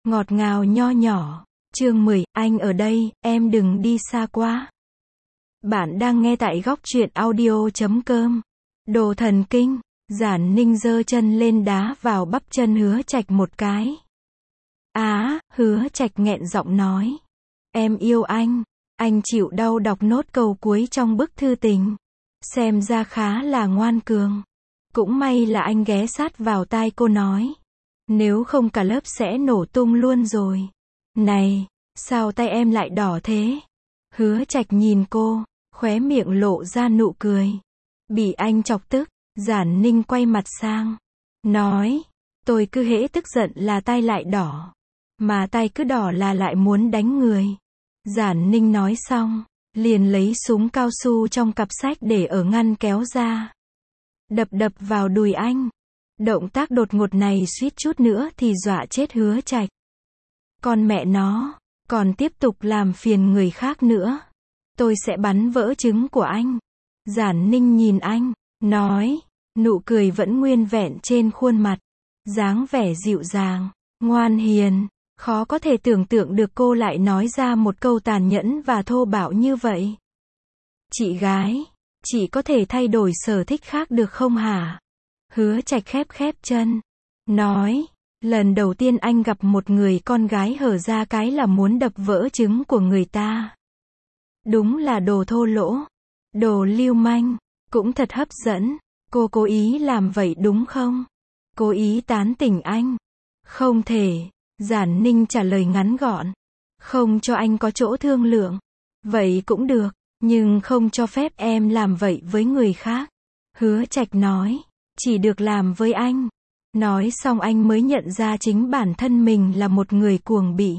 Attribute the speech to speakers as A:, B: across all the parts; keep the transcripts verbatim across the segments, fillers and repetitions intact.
A: ngọt ngào nho nhỏ. Chương mười, anh ở đây, em đừng đi xa quá. Bạn đang nghe tại góc truyện audio chấm com. Đồ thần kinh, Giản Ninh giơ chân lên đá vào bắp chân Hứa Trạch một cái. Á, Hứa Trạch nghẹn giọng nói. Em yêu anh. Anh chịu đau đọc nốt câu cuối trong bức thư tình. Xem ra khá là ngoan cường. Cũng may là anh ghé sát vào tai cô nói. Nếu không cả lớp sẽ nổ tung luôn rồi. Này, sao tay em lại đỏ thế? Hứa Trạch nhìn cô, khóe miệng lộ ra nụ cười. Bị anh chọc tức, Giản Ninh quay mặt sang. Nói, tôi cứ hễ tức giận là tay lại đỏ. Mà tay cứ đỏ là lại muốn đánh người. Giản Ninh nói xong, liền lấy súng cao su trong cặp sách để ở ngăn kéo ra. Đập đập vào đùi anh. Động tác đột ngột này suýt chút nữa thì dọa chết Hứa Trạch. Con mẹ nó, còn tiếp tục làm phiền người khác nữa. Tôi sẽ bắn vỡ trứng của anh. Giản Ninh nhìn anh, nói, nụ cười vẫn nguyên vẹn trên khuôn mặt. Dáng vẻ dịu dàng, ngoan hiền, khó có thể tưởng tượng được cô lại nói ra một câu tàn nhẫn và thô bạo như vậy. Chị gái, chị có thể thay đổi sở thích khác được không hả? Hứa Trạch khép khép chân, nói, lần đầu tiên anh gặp một người con gái hở ra cái là muốn đập vỡ trứng của người ta. Đúng là đồ thô lỗ, đồ lưu manh, cũng thật hấp dẫn. Cô cố ý làm vậy đúng không? Cố ý tán tỉnh anh? Không thể. Giản Ninh trả lời ngắn gọn. Không cho anh có chỗ thương lượng. Vậy cũng được, nhưng không cho phép em làm vậy với người khác. Hứa Trạch nói, chỉ được làm với anh. Nói xong anh mới nhận ra chính bản thân mình là một người cuồng bỉ.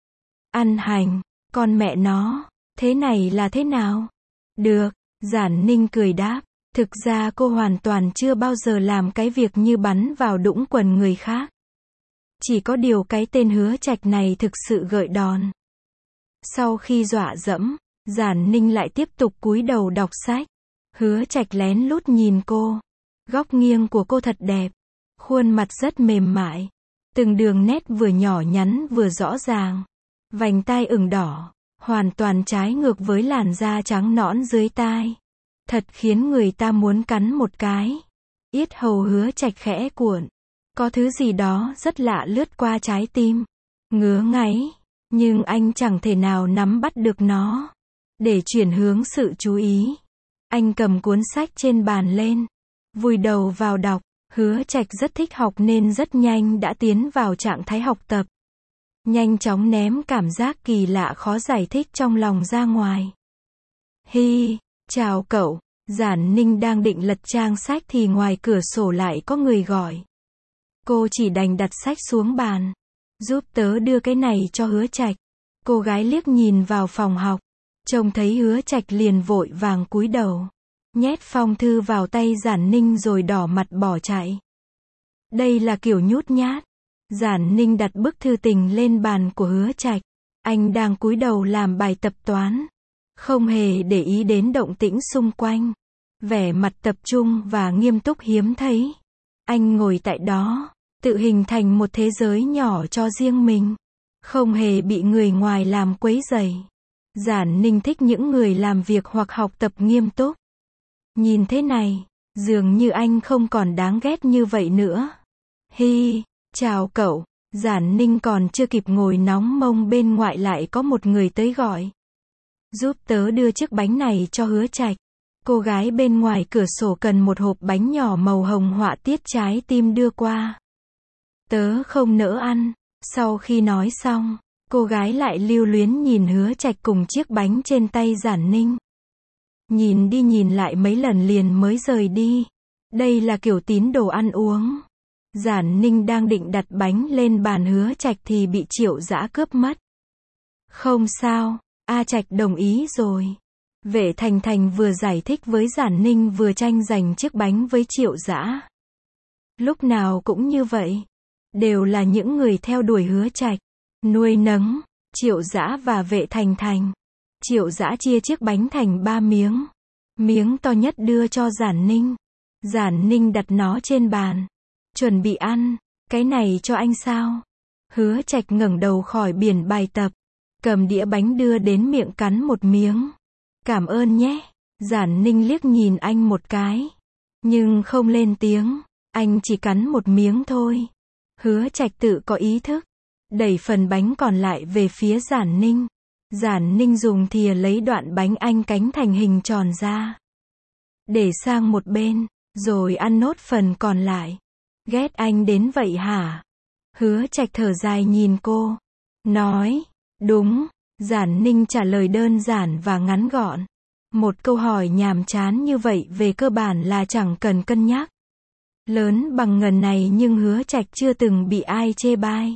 A: Ăn hành, con mẹ nó, thế này là thế nào? Được, Giản Ninh cười đáp. Thực ra cô hoàn toàn chưa bao giờ làm cái việc như bắn vào đũng quần người khác. Chỉ có điều cái tên Hứa Trạch này thực sự gợi đòn. Sau khi dọa dẫm, Giản Ninh lại tiếp tục cúi đầu đọc sách. Hứa Trạch lén lút nhìn cô. Góc nghiêng của cô thật đẹp. Khuôn mặt rất mềm mại. Từng đường nét vừa nhỏ nhắn vừa rõ ràng. Vành tai ửng đỏ, hoàn toàn trái ngược với làn da trắng nõn dưới tai. Thật khiến người ta muốn cắn một cái. Yết hầu Hứa Trạch khẽ cuộn. Có thứ gì đó rất lạ lướt qua trái tim. Ngứa ngáy. Nhưng anh chẳng thể nào nắm bắt được nó. Để chuyển hướng sự chú ý, anh cầm cuốn sách trên bàn lên. Vùi đầu vào đọc. Hứa Trạch rất thích học nên rất nhanh đã tiến vào trạng thái học tập. Nhanh chóng ném cảm giác kỳ lạ khó giải thích trong lòng ra ngoài. Hi, chào cậu. Giản Ninh đang định lật trang sách thì ngoài cửa sổ lại có người gọi. Cô chỉ đành đặt sách xuống bàn. Giúp tớ đưa cái này cho Hứa Trạch. Cô gái liếc nhìn vào phòng học. Trông thấy Hứa Trạch liền vội vàng cúi đầu. Nhét phong thư vào tay Giản Ninh rồi đỏ mặt bỏ chạy. Đây là kiểu nhút nhát. Giản Ninh đặt bức thư tình lên bàn của Hứa Trạch. Anh đang cúi đầu làm bài tập toán. Không hề để ý đến động tĩnh xung quanh. Vẻ mặt tập trung và nghiêm túc hiếm thấy. Anh ngồi tại đó, tự hình thành một thế giới nhỏ cho riêng mình. Không hề bị người ngoài làm quấy rầy. Giản Ninh thích những người làm việc hoặc học tập nghiêm túc. Nhìn thế này, dường như anh không còn đáng ghét như vậy nữa. Hi, chào cậu. Giản Ninh còn chưa kịp ngồi nóng mông bên ngoại lại có một người tới gọi. Giúp tớ đưa chiếc bánh này cho Hứa Trạch. Cô gái bên ngoài cửa sổ cần một hộp bánh nhỏ màu hồng họa tiết trái tim đưa qua. Tớ không nỡ ăn. Sau khi nói xong, cô gái lại lưu luyến nhìn Hứa Trạch cùng chiếc bánh trên tay Giản Ninh. Nhìn đi nhìn lại mấy lần liền mới rời đi. Đây là kiểu tín đồ ăn uống. Giản Ninh đang định đặt bánh lên bàn Hứa Trạch thì bị Triệu Dã cướp mất. Không sao, A Trạch đồng ý rồi. Vệ Thành Thành vừa giải thích với Giản Ninh vừa tranh giành chiếc bánh với Triệu Dã. Lúc nào cũng như vậy. Đều là những người theo đuổi Hứa Trạch. Nuôi nấng, Triệu Dã và Vệ Thành Thành. Triệu Dã chia chiếc bánh thành ba miếng. Miếng to nhất đưa cho Giản Ninh. Giản Ninh đặt nó trên bàn. Chuẩn bị ăn. Cái này cho anh sao? Hứa Trạch ngẩng đầu khỏi biển bài tập, cầm đĩa bánh đưa đến miệng cắn một miếng. Cảm ơn nhé. Giản Ninh liếc nhìn anh một cái, nhưng không lên tiếng, anh chỉ cắn một miếng thôi. Hứa Trạch tự có ý thức, đẩy phần bánh còn lại về phía Giản Ninh. Giản Ninh dùng thìa lấy đoạn bánh anh cánh thành hình tròn ra, để sang một bên, rồi ăn nốt phần còn lại. Ghét anh đến vậy hả? Hứa Trạch thở dài nhìn cô, nói, đúng. Giản Ninh trả lời đơn giản và ngắn gọn. Một câu hỏi nhàm chán như vậy về cơ bản là chẳng cần cân nhắc. Lớn bằng ngần này nhưng Hứa Trạch chưa từng bị ai chê bai,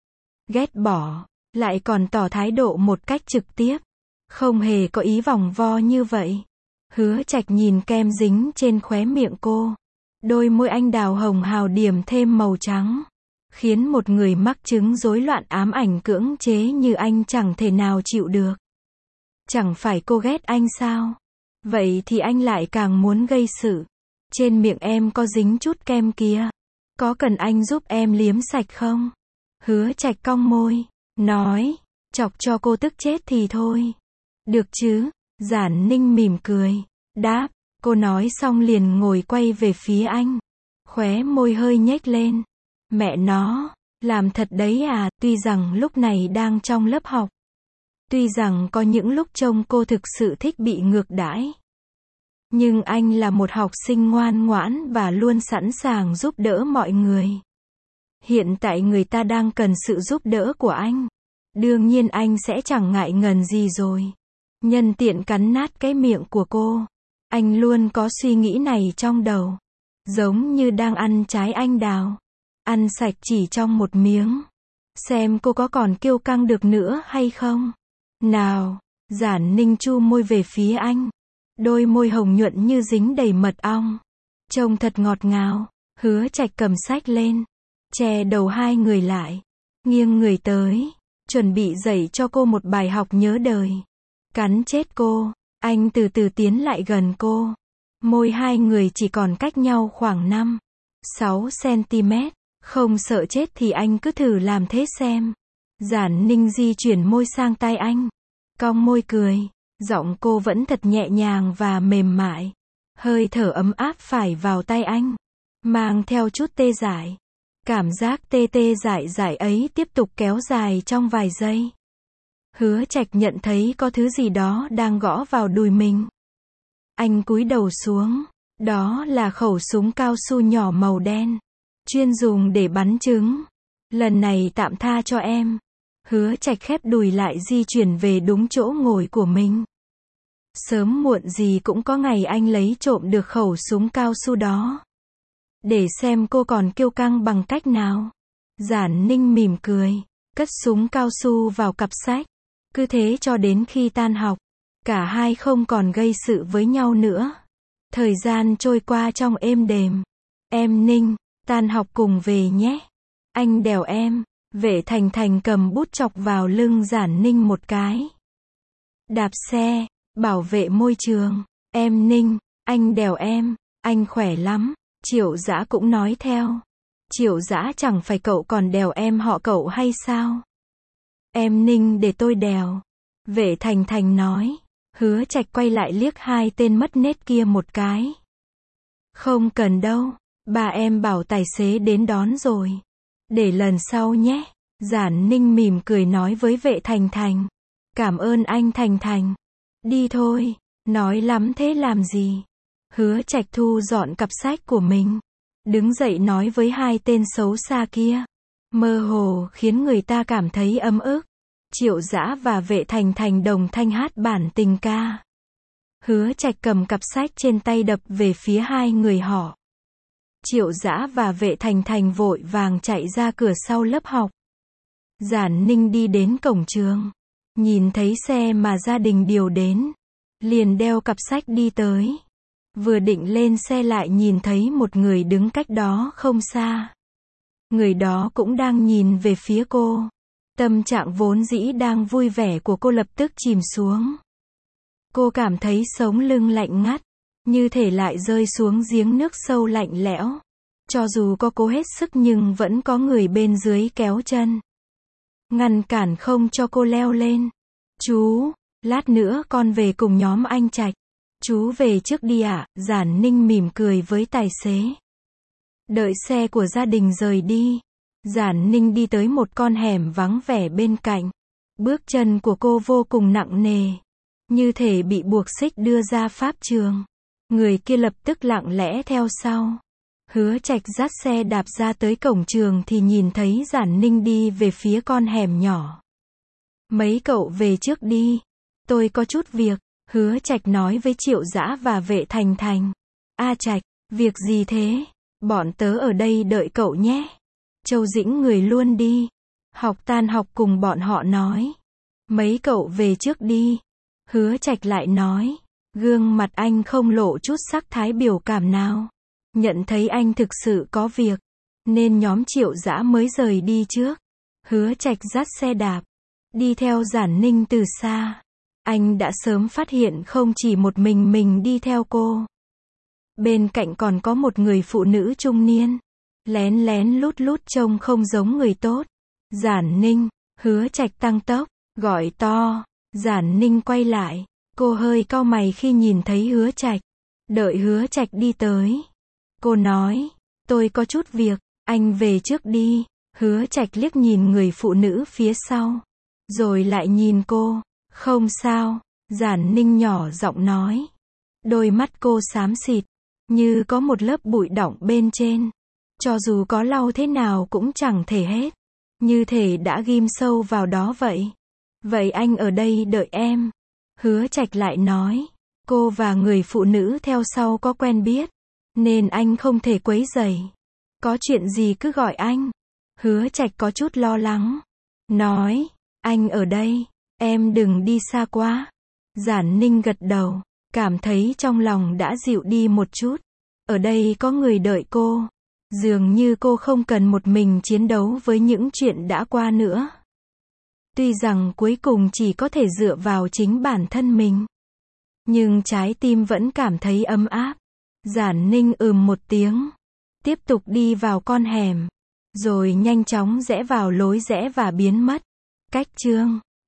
A: ghét bỏ, lại còn tỏ thái độ một cách trực tiếp, không hề có ý vòng vo như vậy. Hứa Trạch nhìn kem dính trên khóe miệng cô, đôi môi anh đào hồng hào điểm thêm màu trắng, khiến một người mắc chứng rối loạn ám ảnh cưỡng chế như anh chẳng thể nào chịu được. Chẳng phải cô ghét anh sao? Vậy thì anh lại càng muốn gây sự. Trên miệng em có dính chút kem kia, có cần anh giúp em liếm sạch không? Hứa Trạch cong môi, nói, chọc cho cô tức chết thì thôi. Được chứ? Giản Ninh mỉm cười, đáp. Cô nói xong liền ngồi quay về phía anh, khóe môi hơi nhếch lên. Mẹ nó, làm thật đấy à? Tuy rằng lúc này đang trong lớp học, tuy rằng có những lúc trông cô thực sự thích bị ngược đãi, nhưng anh là một học sinh ngoan ngoãn và luôn sẵn sàng giúp đỡ mọi người. Hiện tại người ta đang cần sự giúp đỡ của anh, đương nhiên anh sẽ chẳng ngại ngần gì rồi. Nhân tiện cắn nát cái miệng của cô, anh luôn có suy nghĩ này trong đầu, giống như đang ăn trái anh đào, ăn sạch chỉ trong một miếng, xem cô có còn kiêu căng được nữa hay không. Nào, Giản Ninh chu môi về phía anh, đôi môi hồng nhuận như dính đầy mật ong, trông thật ngọt ngào. Hứa Trạch cầm sách lên, che đầu hai người lại, nghiêng người tới, chuẩn bị dạy cho cô một bài học nhớ đời. Cắn chết cô, anh từ từ tiến lại gần cô, môi hai người chỉ còn cách nhau khoảng năm, sáu xăng-ti-mét, không sợ chết thì anh cứ thử làm thế xem. Giản Ninh di chuyển môi sang tai anh, cong môi cười, giọng cô vẫn thật nhẹ nhàng và mềm mại, hơi thở ấm áp phả vào tai anh, mang theo chút tê dại. Cảm giác tê tê dại dại ấy tiếp tục kéo dài trong vài giây. Hứa Trạch nhận thấy có thứ gì đó đang gõ vào đùi mình. Anh cúi đầu xuống, đó là khẩu súng cao su nhỏ màu đen, chuyên dùng để bắn trứng. Lần này tạm tha cho em. Hứa Trạch khép đùi lại di chuyển về đúng chỗ ngồi của mình. Sớm muộn gì cũng có ngày anh lấy trộm được khẩu súng cao su đó, để xem cô còn kiêu căng bằng cách nào. Giản Ninh mỉm cười, cất súng cao su vào cặp sách. Cứ thế cho đến khi tan học, cả hai không còn gây sự với nhau nữa. Thời gian trôi qua trong êm đềm. Em Ninh, tan học cùng về nhé. Anh đèo em. Vệ Thành Thành cầm bút chọc vào lưng Giản Ninh một cái. Đạp xe, bảo vệ môi trường. Em Ninh, anh đèo em, anh khỏe lắm. Triệu Dã cũng nói theo. Triệu Dã chẳng phải cậu còn đèo em họ cậu hay sao? Em Ninh để tôi đèo. Vệ Thành Thành nói. Hứa Trạch quay lại liếc hai tên mất nết kia một cái. Không cần đâu, bà em bảo tài xế đến đón rồi. Để lần sau nhé. Giản Ninh mỉm cười nói với Vệ Thành Thành. Cảm ơn anh Thành Thành. Đi thôi, nói lắm thế làm gì? Hứa Trạch thu dọn cặp sách của mình, đứng dậy nói với hai tên xấu xa kia, mơ hồ khiến người ta cảm thấy ấm ức. Triệu Dã và Vệ Thành Thành đồng thanh hát bản tình ca. Hứa Trạch cầm cặp sách trên tay đập về phía hai người họ. Triệu Dã và Vệ Thành Thành vội vàng chạy ra cửa sau lớp học. Giản Ninh đi đến cổng trường, nhìn thấy xe mà gia đình điều đến, liền đeo cặp sách đi tới. Vừa định lên xe lại nhìn thấy một người đứng cách đó không xa. Người đó cũng đang nhìn về phía cô. Tâm trạng vốn dĩ đang vui vẻ của cô lập tức chìm xuống. Cô cảm thấy sống lưng lạnh ngắt, như thể lại rơi xuống giếng nước sâu lạnh lẽo. Cho dù có cố hết sức nhưng vẫn có người bên dưới kéo chân. ngăn cản không cho cô leo lên. Chú, lát nữa con về cùng nhóm anh Trạch. Chú về trước đi ạ, à? Giản Ninh mỉm cười với tài xế. Đợi xe của gia đình rời đi, Giản Ninh đi tới một con hẻm vắng vẻ bên cạnh. Bước chân của cô vô cùng nặng nề, như thể bị buộc xích đưa ra pháp trường. Người kia lập tức lặng lẽ theo sau. Hứa Trạch dắt xe đạp ra tới cổng trường thì nhìn thấy Giản Ninh đi về phía con hẻm nhỏ. Mấy cậu về trước đi, tôi có chút việc, Hứa Trạch nói với Triệu Dã và Vệ Thành Thành. A Trạch, việc gì thế? Bọn tớ ở đây đợi cậu nhé. Châu Dĩnh người luôn đi. Học tan học cùng bọn họ nói. Mấy cậu về trước đi. Hứa Trạch lại nói. Gương mặt anh không lộ chút sắc thái biểu cảm nào. Nhận thấy anh thực sự có việc, nên nhóm Triệu Dã mới rời đi trước. Hứa Trạch dắt xe đạp, đi theo Giản Ninh từ xa. Anh đã sớm phát hiện không chỉ một mình mình đi theo cô. Bên cạnh còn có một người phụ nữ trung niên. Lén lén lút lút trông không giống người tốt. Giản Ninh, Hứa Trạch tăng tốc, gọi to. Giản Ninh quay lại. Cô hơi cau mày khi nhìn thấy Hứa Trạch. Đợi Hứa Trạch đi tới, cô nói, tôi có chút việc, anh về trước đi. Hứa Trạch liếc nhìn người phụ nữ phía sau, rồi lại nhìn cô. Không sao, Giản Ninh nhỏ giọng nói. Đôi mắt cô xám xịt, như có một lớp bụi đọng bên trên. Cho dù có lau thế nào cũng chẳng thể hết. Như thể đã ghim sâu vào đó vậy. Vậy anh ở đây đợi em. Hứa Trạch lại nói. Cô và người phụ nữ theo sau có quen biết, nên anh không thể quấy rầy. Có chuyện gì cứ gọi anh. Hứa Trạch có chút lo lắng. Nói, anh ở đây, em đừng đi xa quá. Giản Ninh gật đầu, cảm thấy trong lòng đã dịu đi một chút. Ở đây có người đợi cô. Dường như cô không cần một mình chiến đấu với những chuyện đã qua nữa. Tuy rằng cuối cùng chỉ có thể dựa vào chính bản thân mình, nhưng trái tim vẫn cảm thấy ấm áp. Giản Ninh ừm một tiếng, tiếp tục đi vào con hẻm, rồi nhanh chóng rẽ vào lối rẽ và biến mất. Cách chương